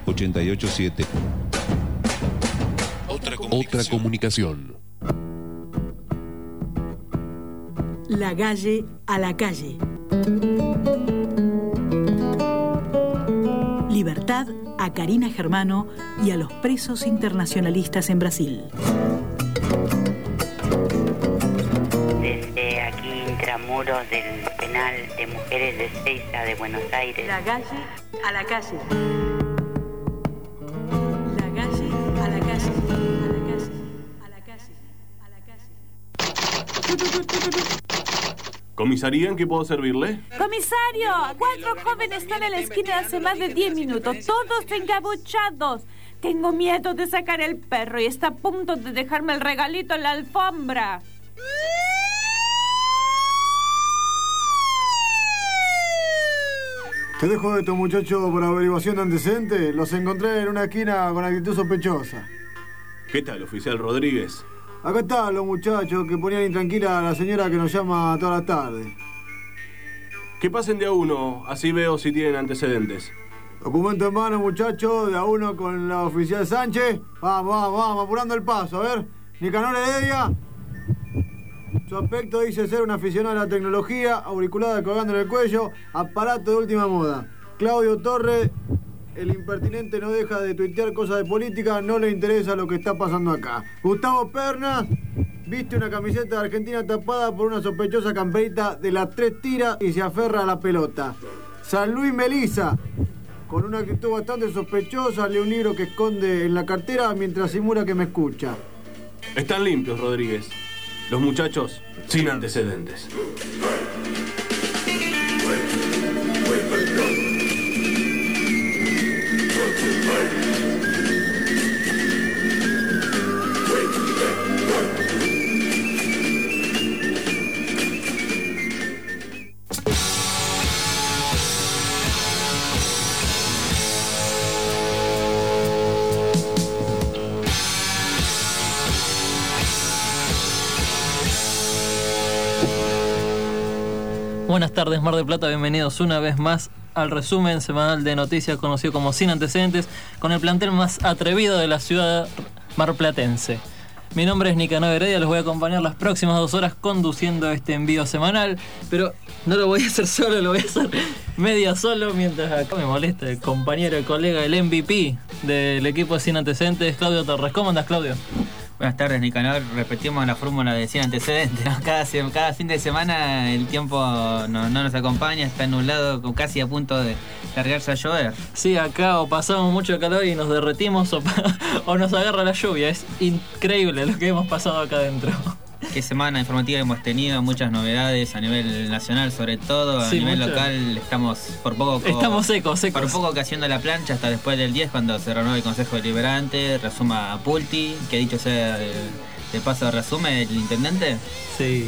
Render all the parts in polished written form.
887. Otra comunicación. La Galle a la calle. Libertad a Karina Germano y a los presos internacionalistas en Brasil. Desde aquí, intramuros del penal de mujeres de Ezeiza de Buenos Aires. La Galle a la calle. La Galle a la calle. A la calle. A la calle. ¿Comisaría, en qué puedo servirle? ¡Comisario! 4 jóvenes están en la esquina hace más de 10 minutos, todos encapuchados. Tengo miedo de sacar el perro y está a punto de dejarme el regalito en la alfombra. Te dejo de estos muchachos por averiguación de antecedentes. Los encontré en una esquina con actitud sospechosa. ¿Qué tal, oficial Rodríguez? Acá están los muchachos que ponían intranquila a la señora que nos llama toda la tarde. Que pasen de a uno, así veo si tienen antecedentes. Documento en mano, muchachos, de a uno con la oficial Sánchez. Vamos, apurando el paso, a ver. Nicanor Heredia. Su aspecto dice ser un aficionado a la tecnología, auriculada colgando en el cuello, aparato de última moda. Claudio Torres, el impertinente no deja de tuitear cosas de política, no le interesa lo que está pasando acá. Gustavo Pernas, viste una camiseta de Argentina tapada por una sospechosa camperita de las 3 tiras y se aferra a la pelota. San Luis Melisa, con una actitud bastante sospechosa, lee un libro que esconde en la cartera mientras simula que me escucha. Están limpios, Rodríguez. Los muchachos sin antecedentes. Buenas tardes, Mar del Plata, bienvenidos una vez más al resumen semanal de noticias conocido como Sin Antecedentes, con el plantel más atrevido de la ciudad marplatense. Mi nombre es Nicanor Heredia, los voy a acompañar las próximas 2 horas conduciendo este envío semanal, pero no lo voy a hacer solo, lo voy a hacer media solo, mientras acá me molesta el compañero, el colega, el MVP del equipo de Sin Antecedentes, Claudio Torres. ¿Cómo andas, Claudio? Buenas tardes, Nicanor. Repetimos la fórmula de Sin Antecedentes, ¿no? Cada fin de semana el tiempo no nos acompaña, está nublado, casi a punto de largarse a llover. Sí, acá o pasamos mucho calor y nos derretimos o nos agarra la lluvia. Es increíble lo que hemos pasado acá adentro. Qué semana informativa hemos tenido, muchas novedades a nivel nacional, sobre todo a nivel local. Estamos secos. Por poco que haciendo la plancha hasta después del 10, cuando se renueva el Consejo Deliberante, resuma a Pulti, que dicho sea de paso resume el intendente. Sí.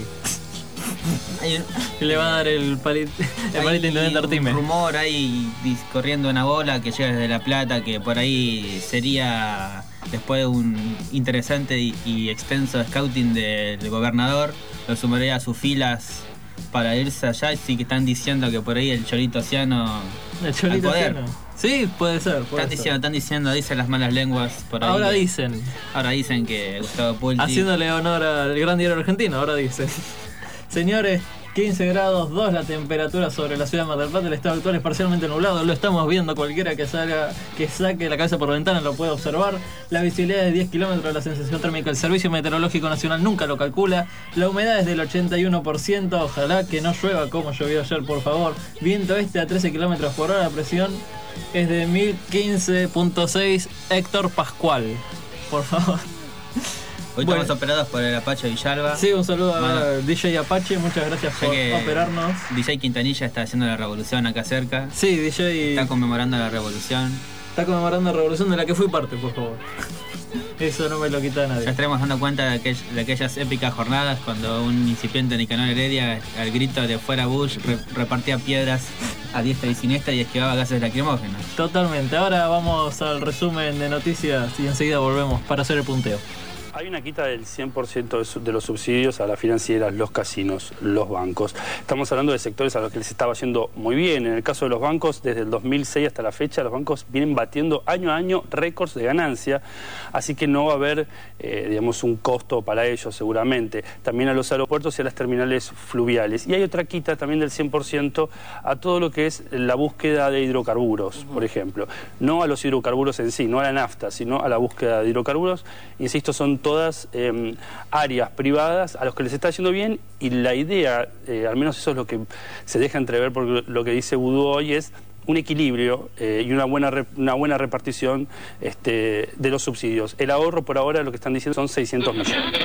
Le va a dar el palito intendente Artime. Un rumor ahí corriendo una bola que llega desde La Plata, que por ahí sería, después de un interesante y extenso scouting del gobernador, lo sumaría a sus filas para irse allá. Y sí que están diciendo que por ahí el Cholito Ciano al poder. Sí, puede ser. Están diciendo, dicen las malas lenguas por ahí. Ahora dicen que Gustavo Pulti, haciéndole honor al gran diario argentino, ahora dicen. Señores, 15 grados 2 la temperatura sobre la ciudad de Mar del Plata. El estado actual es parcialmente nublado, lo estamos viendo. Cualquiera que saque la cabeza por la ventana lo puede observar. La visibilidad es de 10 kilómetros, la sensación térmica del Servicio Meteorológico Nacional nunca lo calcula. La humedad es del 81%, ojalá que no llueva como llovió ayer, por favor. Viento este a 13 kilómetros por hora, la presión es de 1015.6 Héctor Pascual, por favor. Hoy estamos operados por el Apache Villalba. Sí, un saludo a DJ Apache, muchas gracias por operarnos. DJ Quintanilla está haciendo la revolución acá cerca. Sí, DJ está conmemorando la revolución. Está conmemorando la revolución de la que fui parte, por favor. Eso no me lo quita nadie. Ya estaremos dando cuenta de aquellas épicas jornadas cuando un incipiente Nicanor Heredia, al grito de fuera Bush, repartía piedras a diestra y siniestra y esquivaba gases lacrimógenos. Totalmente. Ahora vamos al resumen de noticias y enseguida volvemos para hacer el punteo. Hay una quita del 100% de los subsidios a las financieras, los casinos, los bancos. Estamos hablando de sectores a los que les estaba yendo muy bien. En el caso de los bancos, desde el 2006 hasta la fecha, los bancos vienen batiendo año a año récords de ganancia, así que no va a haber, digamos, un costo para ellos seguramente. También a los aeropuertos y a las terminales fluviales. Y hay otra quita también del 100% a todo lo que es la búsqueda de hidrocarburos, por ejemplo. No a los hidrocarburos en sí, no a la nafta, sino a la búsqueda de hidrocarburos. Insisto, son todas áreas privadas a los que les está yendo bien, y la idea, al menos eso es lo que se deja entrever por lo que dice Boudou hoy, es un equilibrio y una buena repartición de los subsidios. El ahorro por ahora, lo que están diciendo, son 600 millones.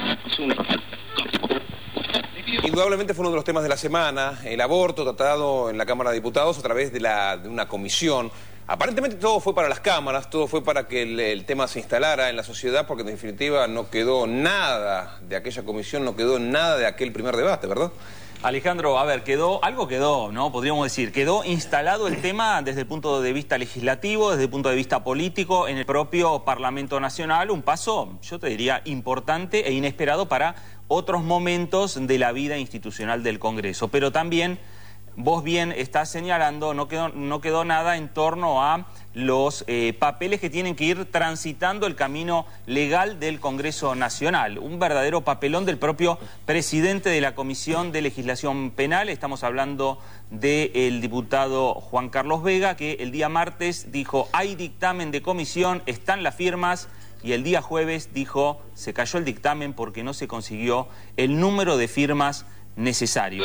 Indudablemente fue uno de los temas de la semana, el aborto tratado en la Cámara de Diputados a través de una comisión. Aparentemente todo fue para las cámaras, todo fue para que el tema se instalara en la sociedad, porque en definitiva no quedó nada de aquella comisión, no quedó nada de aquel primer debate, ¿verdad? Alejandro, a ver, algo quedó, ¿no? Podríamos decir, quedó instalado el tema desde el punto de vista legislativo, desde el punto de vista político, en el propio Parlamento Nacional, un paso, yo te diría, importante e inesperado para otros momentos de la vida institucional del Congreso, pero también, vos bien estás señalando, no quedó nada en torno a los papeles que tienen que ir transitando el camino legal del Congreso Nacional. Un verdadero papelón del propio presidente de la Comisión de Legislación Penal. Estamos hablando del diputado Juan Carlos Vega, que el día martes dijo: hay dictamen de comisión, están las firmas. Y el día jueves dijo: se cayó el dictamen porque no se consiguió el número de firmas necesario.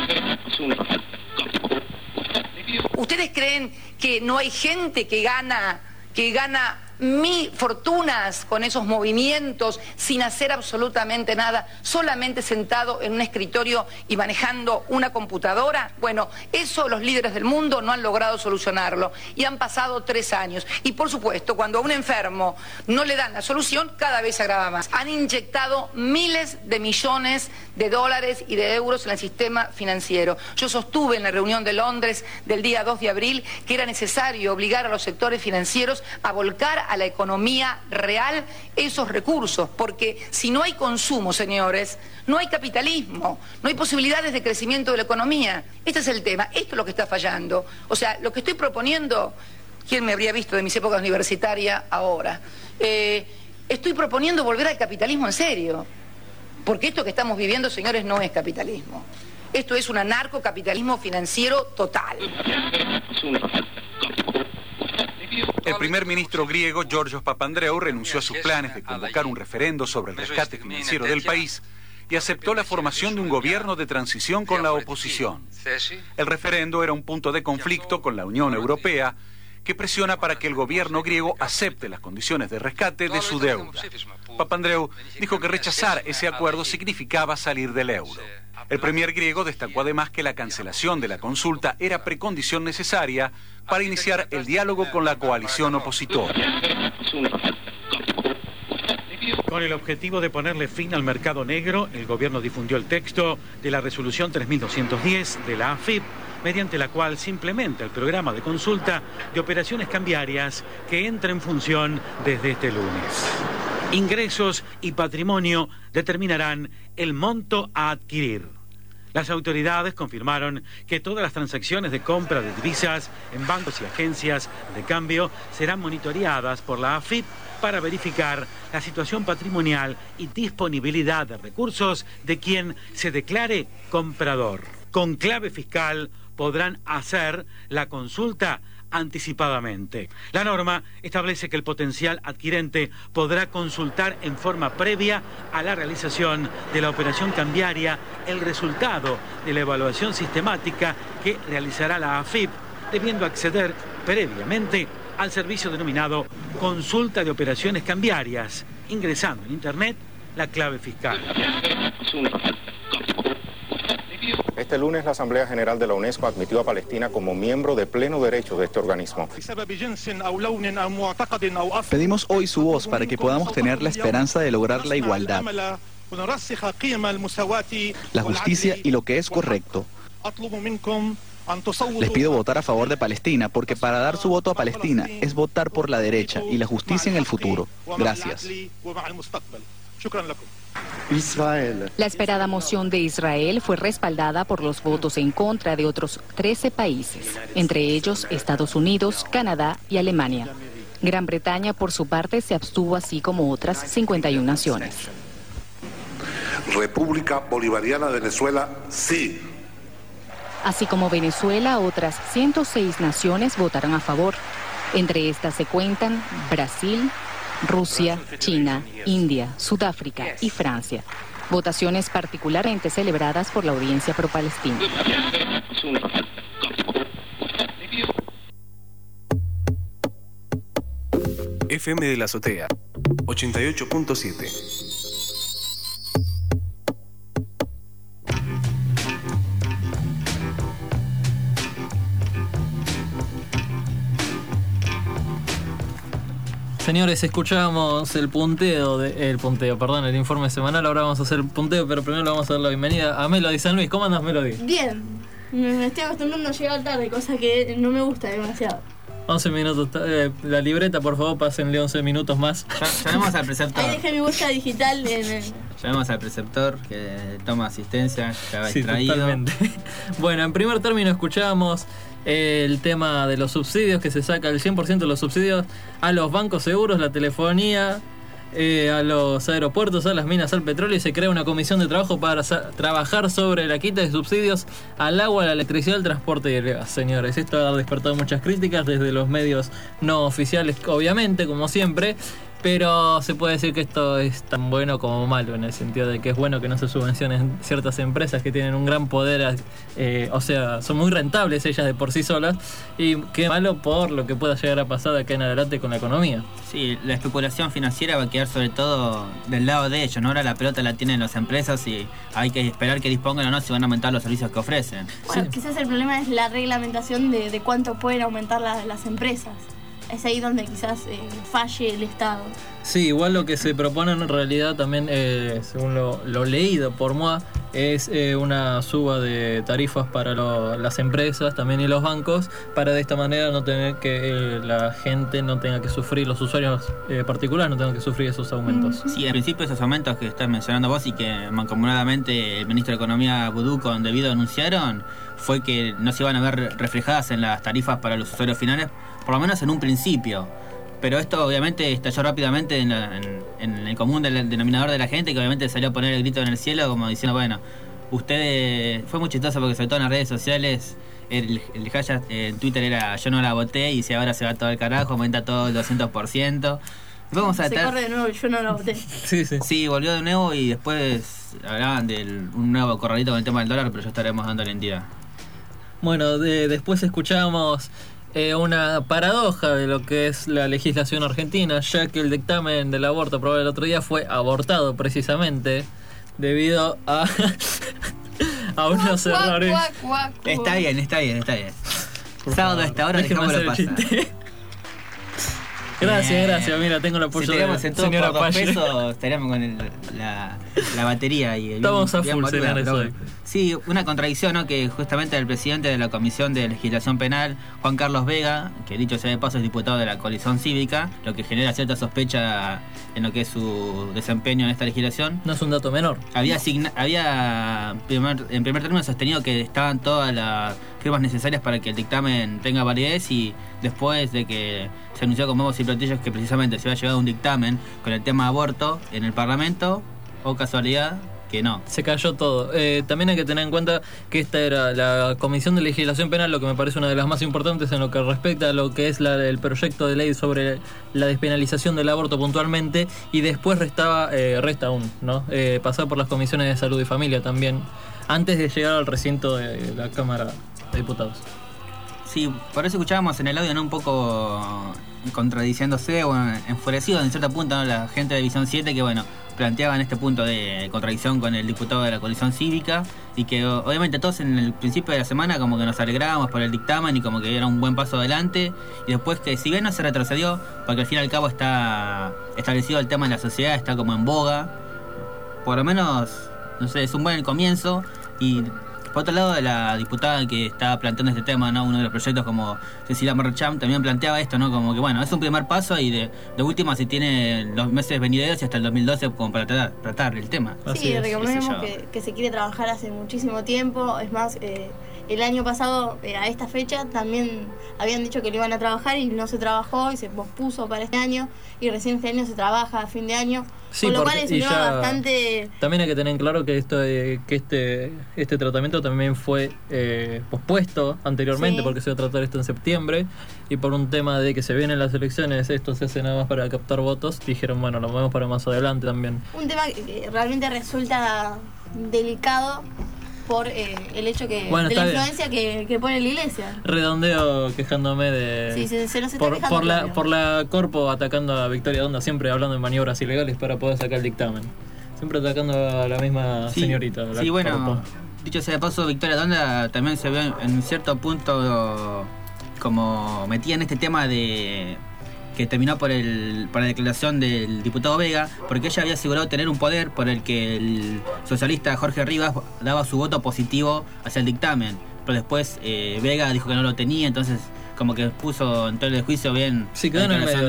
¿Ustedes creen que no hay gente que gana fortunas con esos movimientos sin hacer absolutamente nada, solamente sentado en un escritorio y manejando una computadora? Bueno, eso los líderes del mundo no han logrado solucionarlo, y han pasado 3 años. Y por supuesto, cuando a un enfermo no le dan la solución, cada vez se agrava más. Han inyectado miles de millones de dólares y de euros en el sistema financiero. Yo sostuve en la reunión de Londres del día 2 de abril que era necesario obligar a los sectores financieros a volcar a la economía real esos recursos, porque si no hay consumo, señores, no hay capitalismo, no hay posibilidades de crecimiento de la economía. Este es el tema, esto es lo que está fallando. O sea, lo que estoy proponiendo, ¿quién me habría visto de mis épocas universitarias ahora? Estoy proponiendo volver al capitalismo en serio, porque esto que estamos viviendo, señores, no es capitalismo. Esto es un anarcocapitalismo financiero total. El primer ministro griego, Georgios Papandreou, renunció a sus planes de convocar un referendo sobre el rescate financiero del país y aceptó la formación de un gobierno de transición con la oposición. El referendo era un punto de conflicto con la Unión Europea, que presiona para que el gobierno griego acepte las condiciones de rescate de su deuda. Papandreou dijo que rechazar ese acuerdo significaba salir del euro. El premier griego destacó además que la cancelación de la consulta era precondición necesaria para iniciar el diálogo con la coalición opositora. Con el objetivo de ponerle fin al mercado negro, el gobierno difundió el texto de la resolución 3210 de la AFIP, mediante la cual se implementa el programa de consulta de operaciones cambiarias que entra en función desde este lunes. Ingresos y patrimonio determinarán el monto a adquirir. Las autoridades confirmaron que todas las transacciones de compra de divisas en bancos y agencias de cambio serán monitoreadas por la AFIP para verificar la situación patrimonial y disponibilidad de recursos de quien se declare comprador. Con clave fiscal podrán hacer la consulta anticipadamente. La norma establece que el potencial adquirente podrá consultar en forma previa a la realización de la operación cambiaria el resultado de la evaluación sistemática que realizará la AFIP, debiendo acceder previamente al servicio denominado Consulta de Operaciones Cambiarias, ingresando en Internet la clave fiscal. Este lunes la Asamblea General de la UNESCO admitió a Palestina como miembro de pleno derecho de este organismo. Pedimos hoy su voz para que podamos tener la esperanza de lograr la igualdad, la justicia y lo que es correcto. Les pido votar a favor de Palestina, porque para dar su voto a Palestina es votar por la derecha y la justicia en el futuro. Gracias. La esperada moción de Israel fue respaldada por los votos en contra de otros 13 países, entre ellos Estados Unidos, Canadá y Alemania. Gran Bretaña, por su parte, se abstuvo, así como otras 51 naciones. República Bolivariana de Venezuela, sí. Así como Venezuela, otras 106 naciones votaron a favor. Entre estas se cuentan Brasil, Rusia, China, India, Sudáfrica y Francia. Votaciones particularmente celebradas por la audiencia pro-palestina. FM de la Azotea, 88.7. Señores, escuchábamos el informe semanal. Ahora vamos a hacer el punteo, pero primero le vamos a dar la bienvenida a Melody San Luis. ¿Cómo andas, Melody? Bien, me estoy acostumbrando a llegar tarde, cosa que no me gusta demasiado. 11 minutos, la libreta, por favor, pásenle 11 minutos más. Llamemos al preceptor. Ahí dejé mi huella digital Llamemos al preceptor que toma asistencia, estaba distraído. Totalmente. Bueno, en primer término escuchábamos el tema de los subsidios, que se saca el 100% de los subsidios a los bancos seguros, la telefonía, a los aeropuertos, a las minas, al petróleo, y se crea una comisión de trabajo para trabajar sobre la quita de subsidios al agua, a la electricidad, al transporte y el gas. Señores, esto ha despertado muchas críticas desde los medios no oficiales, obviamente, como siempre. Pero se puede decir que esto es tan bueno como malo, en el sentido de que es bueno que no se subvencionen ciertas empresas que tienen un gran poder, o sea, son muy rentables ellas de por sí solas, y qué malo por lo que pueda llegar a pasar de acá en adelante con la economía. Sí, la especulación financiera va a quedar sobre todo del lado de ellos, ¿no? Ahora la pelota la tienen las empresas y hay que esperar que dispongan o no si van a aumentar los servicios que ofrecen. Bueno, sí. Quizás el problema es la reglamentación de cuánto pueden aumentar las empresas. Es ahí donde quizás falle el Estado. Sí, igual lo que se propone en realidad también, según lo leído por MOA, es una suba de tarifas para las empresas también y los bancos, para de esta manera no tener que la gente no tenga que sufrir, los usuarios particulares no tengan que sufrir esos aumentos. Sí, en principio esos aumentos que estás mencionando vos y que mancomunadamente el ministro de Economía Budú con Debido anunciaron, fue que no se iban a ver reflejadas en las tarifas para los usuarios finales, por lo menos en un principio. Pero esto obviamente estalló rápidamente en el común del denominador de la gente, que obviamente salió a poner el grito en el cielo como diciendo, bueno, ustedes... Fue muy chistoso porque sobre todo en las redes sociales el hashtag en Twitter era yo no la voté, y si ahora se va todo el carajo, aumenta todo el 200%. Vamos a se corre de nuevo, yo no la voté. Sí, volvió de nuevo y después hablaban de un nuevo corralito con el tema del dólar, pero ya estaremos dando la entidad. Bueno, después escuchamos una paradoja de lo que es la legislación argentina, ya que el dictamen del aborto aprobado el otro día fue abortado precisamente debido a unos errores. Está bien. Sábado a esta hora dejámoslo pasar. Gracias, mira, tengo el apoyo de señora Pache. Estaríamos con la batería y estamos a full, señores, hoy. Sí, una contradicción, ¿no? Que justamente el presidente de la Comisión de Legislación Penal, Juan Carlos Vega, que dicho sea de paso es diputado de la coalición cívica, lo que genera cierta sospecha en lo que es su desempeño en esta legislación. No es un dato menor. Había en primer término sostenido que estaban todas las firmas necesarias para que el dictamen tenga validez, y después de que se anunció con bombos y platillos que precisamente se había llegado a un dictamen con el tema aborto en el Parlamento, o casualidad que no. Se cayó todo. También hay que tener en cuenta que esta era la Comisión de Legislación Penal, lo que me parece una de las más importantes en lo que respecta a lo que es el proyecto de ley sobre la despenalización del aborto puntualmente, y después resta aún, ¿no? Pasar por las comisiones de salud y familia también, antes de llegar al recinto de la Cámara de Diputados. Sí, por eso escuchábamos en el audio, ¿no? Un poco contradiciéndose o enfurecido en cierto punto, ¿no? La gente de Visión 7 que, bueno, planteaban este punto de contradicción con el diputado de la coalición cívica, y que obviamente todos en el principio de la semana como que nos alegrábamos por el dictamen y como que era un buen paso adelante, y después que si bien no se retrocedió, porque al fin y al cabo está establecido el tema en la sociedad, está como en boga, por lo menos, no sé, es un buen comienzo, y Por otro lado, la diputada que estaba planteando este tema, ¿no? Uno de los proyectos como Cecilia Marcham también planteaba esto, ¿no? Como que bueno, es un primer paso y de última se tiene los meses venideros y hasta el 2012 como para tratar el tema. Sí, recordemos que se quiere trabajar hace muchísimo tiempo. Es más, el año pasado, a esta fecha, también habían dicho que lo iban a trabajar y no se trabajó y se pospuso para este año. Y recién este año se trabaja a fin de año. Sí, con lo cual es un tema bastante... También hay que tener en claro que este tratamiento también fue pospuesto anteriormente, porque se iba a tratar esto en septiembre, y por un tema de que se vienen las elecciones, esto se hace nada más para captar votos, dijeron bueno, lo movemos para más adelante también. Un tema que realmente resulta delicado por el hecho que de la influencia que pone la iglesia. Redondeo quejándome de... Sí, se nos está quejando por la Corpo atacando a Victoria Donda, siempre hablando de maniobras ilegales para poder sacar el dictamen. Siempre atacando a la misma señorita. Sí, bueno, dicho sea de paso, Victoria Donda también se ve en cierto punto como metida en este tema de... que terminó por la declaración del diputado Vega, porque ella había asegurado tener un poder por el que el socialista Jorge Rivas daba su voto positivo hacia el dictamen, pero después Vega dijo que no lo tenía, entonces como que puso en todo el juicio bien quedó en el medio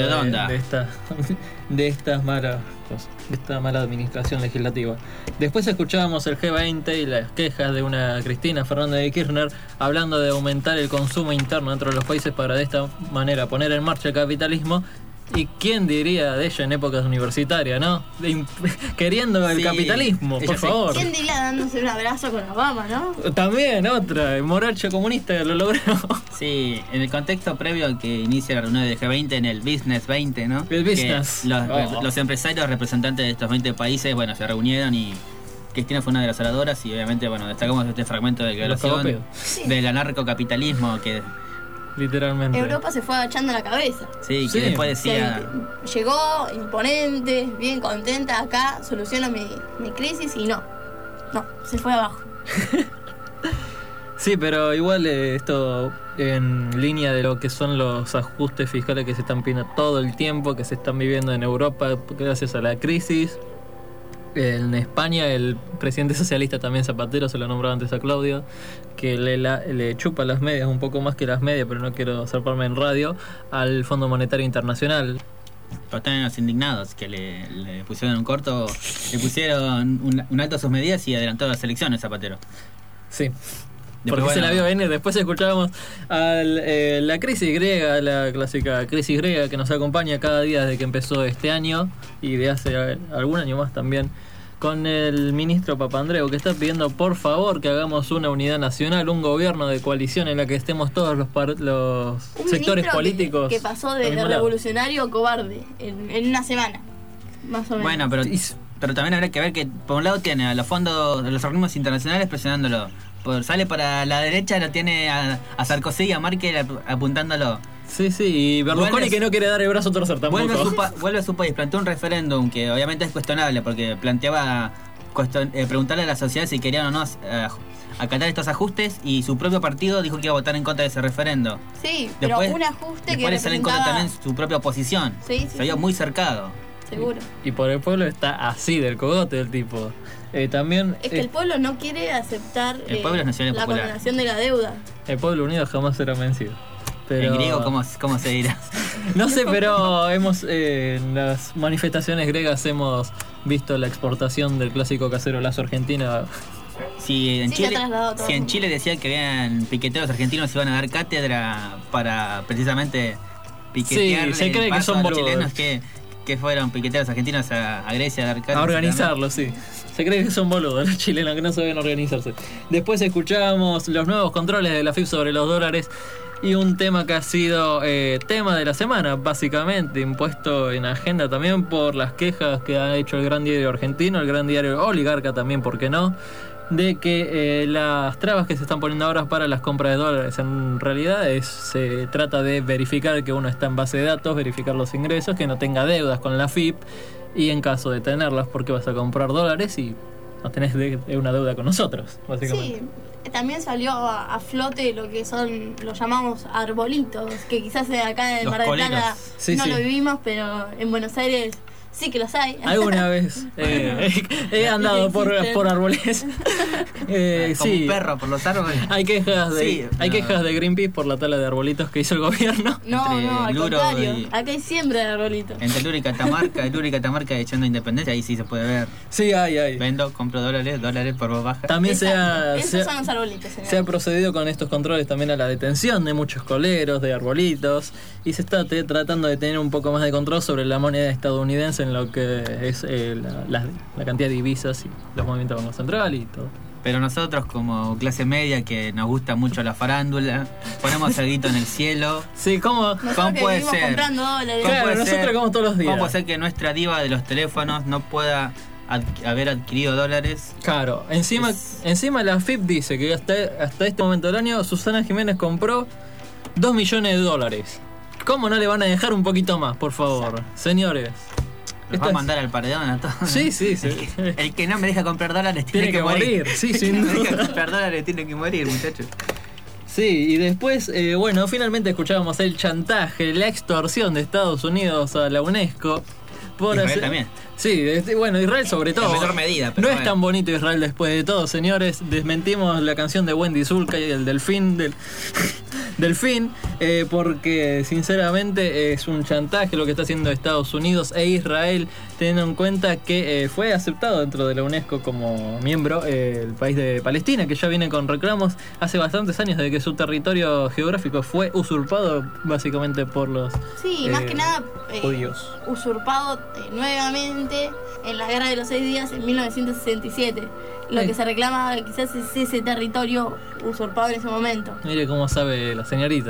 de esta mala administración legislativa. Después escuchábamos el G20 y las quejas de una Cristina Fernández de Kirchner hablando de aumentar el consumo interno dentro de los países para de esta manera poner en marcha el capitalismo. ¿Y quién diría de ella en épocas universitarias, no? Queriendo el capitalismo, por favor. ¿Quién diría dándose un abrazo con Obama, no? También, otra, el moracho comunista lo logró. Sí, en el contexto previo a que inicie la reunión del G20 en el Business 20, ¿no? El Business. Los empresarios representantes de estos 20 países, bueno, se reunieron y Cristina fue una de las oradoras y obviamente, bueno, destacamos este fragmento de declaración del anarcocapitalismo que... Literalmente. Europa se fue agachando la cabeza. Sí, que después decía... Llegó imponente, bien contenta, acá soluciono mi crisis y no, se fue abajo. Sí, pero igual esto en línea de lo que son los ajustes fiscales que se están pidiendo todo el tiempo, que se están viviendo en Europa gracias a la crisis. En España el presidente socialista también Zapatero, se lo nombraba antes a Claudio, que le chupa las medias, un poco más que las medias, pero no quiero zarparme en radio, al Fondo Monetario Internacional. Pero están los indignados que le pusieron un corto, le pusieron un alto a sus medidas y adelantó las elecciones Zapatero. Sí. Porque se la vio venir. Después escuchábamos la crisis griega, la clásica crisis griega que nos acompaña cada día desde que empezó este año y de hace algún año más también, con el ministro Papandreou, que está pidiendo por favor que hagamos una unidad nacional, un gobierno de coalición en la que estemos todos los sectores políticos. Que pasó de revolucionario a cobarde en una semana, más o menos. Bueno, pero también habrá que ver que por un lado tiene a los fondos de los organismos internacionales presionándolo. Sale para la derecha, lo tiene a Sarkozy y a Merkel apuntándolo. Sí, y Berlusconi que no quiere dar el brazo a torcer tampoco. Vuelve a su país, planteó un referéndum que obviamente es cuestionable porque planteaba preguntarle a la sociedad si querían o no acatar estos ajustes y su propio partido dijo que iba a votar en contra de ese referendo. Sí, pero un ajuste que después le sale en contra también su propia oposición. Se vio muy cercado. Seguro. Y por el pueblo está así, del cogote del tipo. También es que el pueblo no quiere aceptar el pueblo es la condenación de la deuda. El pueblo unido jamás será vencido. Pero... ¿En griego cómo se dirá? No sé, pero en las manifestaciones griegas hemos visto la exportación del clásico casero lazo argentina. Si en Chile decían que habían piqueteros argentinos iban a dar cátedra para precisamente piquetear se cree que son chilenos que fueron piqueteros argentinos a Grecia a dar cátedra. A organizarlo, sí. Se cree que son boludos los chilenos que no saben organizarse. Después escuchamos los nuevos controles de la FIP sobre los dólares y un tema que ha sido tema de la semana, básicamente, impuesto en agenda también por las quejas que ha hecho el Gran Diario Argentino, el Gran Diario Oligarca también, ¿por qué no?, de que las trabas que se están poniendo ahora para las compras de dólares en realidad se trata de verificar que uno está en base de datos, verificar los ingresos, que no tenga deudas con la FIP. Y en caso de tenerlas, ¿por qué vas a comprar dólares y no tenés una deuda con nosotros, básicamente? Sí, también salió a flote lo que son, los llamamos arbolitos, que quizás acá en Mar del Plata lo vivimos, pero en Buenos Aires Sí que los hay. Alguna vez he andado por árboles. Como un perro por los árboles. Hay quejas de Greenpeace por la tala de arbolitos que hizo el gobierno. No, al contrario. Acá hay siembra de arbolitos. Entre Luro y Catamarca echando Independencia, ahí sí se puede ver. Sí, hay. Vendo, compro dólares por baja. También esos son los arbolitos. Se ha procedido con estos controles también a la detención de muchos coleros, de arbolitos, y se está tratando de tener un poco más de control sobre la moneda estadounidense en lo que es la cantidad de divisas y los movimientos del Banco Central y todo. Pero nosotros como clase media que nos gusta mucho la farándula, ponemos el grito en el cielo. Sí, ¿cómo puede ser? Comprando dólares. Claro, nosotros vamos todos los días. ¿Cómo puede ser que nuestra diva de los teléfonos no pueda haber adquirido dólares? Claro, encima la AFIP dice que hasta este momento del año Susana Jiménez compró $2 millones. ¿Cómo no le van a dejar un poquito más, por favor? Señores. ¿Nos va a mandar al paredón a todos? Sí. El que no me deja comprar dólares tiene que morir. Sí, sin duda. El que no me deja comprar dólares tiene que morir, muchachos. Sí, y después, finalmente escuchábamos el chantaje, la extorsión de Estados Unidos a la UNESCO. Israel también. Sí, Israel sobre todo. En menor medida, pero no es tan bonito Israel después de todo, señores. Desmentimos la canción de Wendy Zulka y el delfín porque sinceramente es un chantaje lo que está haciendo Estados Unidos e Israel, teniendo en cuenta que fue aceptado dentro de la UNESCO como miembro el país de Palestina, que ya viene con reclamos hace bastantes años de que su territorio geográfico fue usurpado básicamente por los más que nada judíos. Usurpado nuevamente en la Guerra de los 6 días en 1967. Lo que se reclama quizás es ese territorio usurpado en ese momento. Mire cómo sabe la señorita.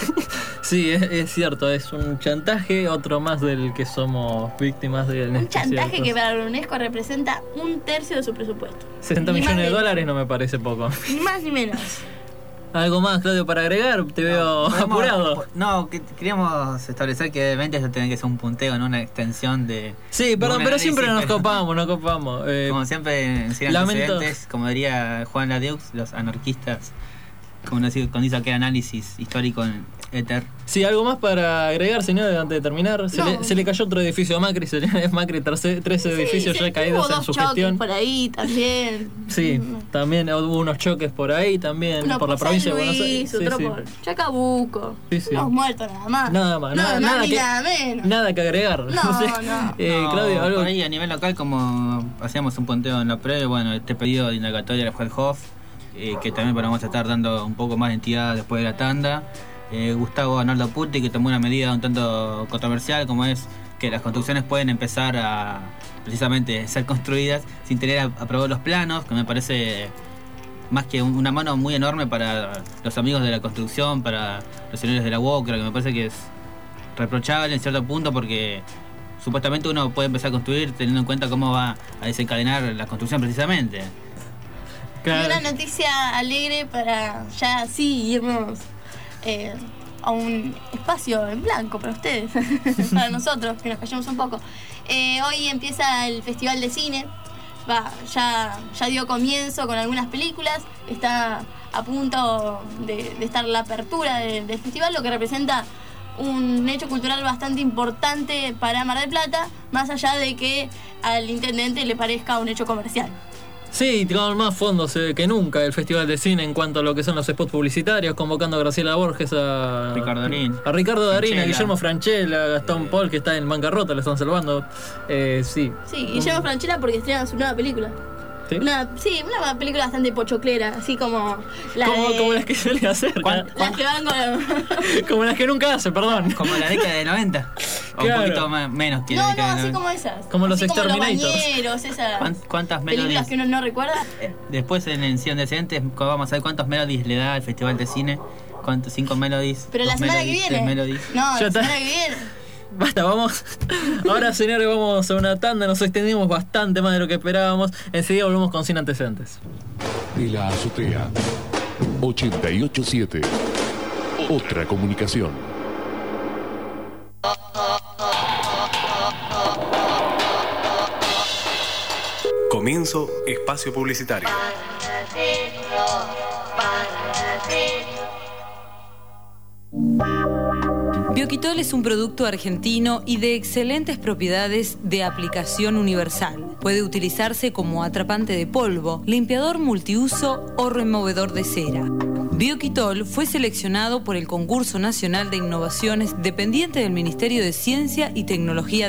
Sí, es cierto, es un chantaje, otro más del que somos víctimas de un chantaje que para la UNESCO representa 1/3 de su presupuesto. 60 millones de dólares no me parece poco. Ni más ni menos. ¿Algo más, Claudio, para agregar? Te veo apurado. No, queríamos establecer que obviamente eso tiene que ser un punteo, no una extensión de... Sí, perdón, pero siempre nos copamos. Como siempre, sin antecedentes, como diría Juan Ladiux, los anarquistas, como cuando hizo aquel análisis histórico en Éter. Sí, ¿algo más para agregar, señor, antes de terminar? Se le cayó otro edificio a Macri, señores. Macri, 3 edificios ya caídos en su gestión. Por ahí también. Sí, también hubo unos choques por ahí, también uno por la provincia de Buenos Aires. Otro por Chacabuco. Los muertos nada más. Nada más, nada menos. Nada que agregar. Claudio, algo. Por ahí a nivel local, como hacíamos un punteo en la previa, este pedido de indagatoria del juez Hoff, que también vamos a estar dando un poco más de entidad después de la tanda. Gustavo Arnoldo Putti, que tomó una medida un tanto controversial, como es que las construcciones pueden empezar a precisamente ser construidas sin tener aprobados los planos, que me parece más que una mano muy enorme para los amigos de la construcción, para los señores de la UOCRA, que me parece que es reprochable en cierto punto, porque supuestamente uno puede empezar a construir teniendo en cuenta cómo va a desencadenar la construcción precisamente. Claro. Y una noticia alegre para ya sí irnos a un espacio en blanco para ustedes, para nosotros, que nos callemos un poco. Hoy empieza el Festival de Cine, ya dio comienzo con algunas películas, está a punto de estar la apertura del festival, lo que representa un hecho cultural bastante importante para Mar del Plata, más allá de que al intendente le parezca un hecho comercial. Sí, con más fondos que nunca el Festival de Cine en cuanto a lo que son los spots publicitarios, convocando a Graciela Borges, a Ricardo Darín, a Guillermo Francella, a Gastón Paul, que está en bancarrota, lo están salvando. Sí, Guillermo Francella porque estrena su nueva película. ¿Sí? Una película bastante pochoclera, así como como las que suele hacer. Las que van como las que nunca hace, perdón. Como la década de 90. O un poquito menos que la década de 90. Así como esas. Como los Exterminators. Como los Bañeros, esas ¿Cuántas películas melodies que uno no recuerda? Después en Encien Decentes vamos a ver cuántos melodies le da al Festival de Cine. 5 melodies. Pero la semana que viene. 3 melodies. No, la semana que viene. Basta, vamos. Ahora, señores, vamos a una tanda. Nos extendimos bastante más de lo que esperábamos. Enseguida volvemos con Sin Antecedentes. De la azotea 88.7. Otra comunicación. Comienzo espacio publicitario. Bioquitol es un producto argentino y de excelentes propiedades de aplicación universal. Puede utilizarse como atrapante de polvo, limpiador multiuso o removedor de cera. Bioquitol fue seleccionado por el Concurso Nacional de Innovaciones dependiente del Ministerio de Ciencia y Tecnología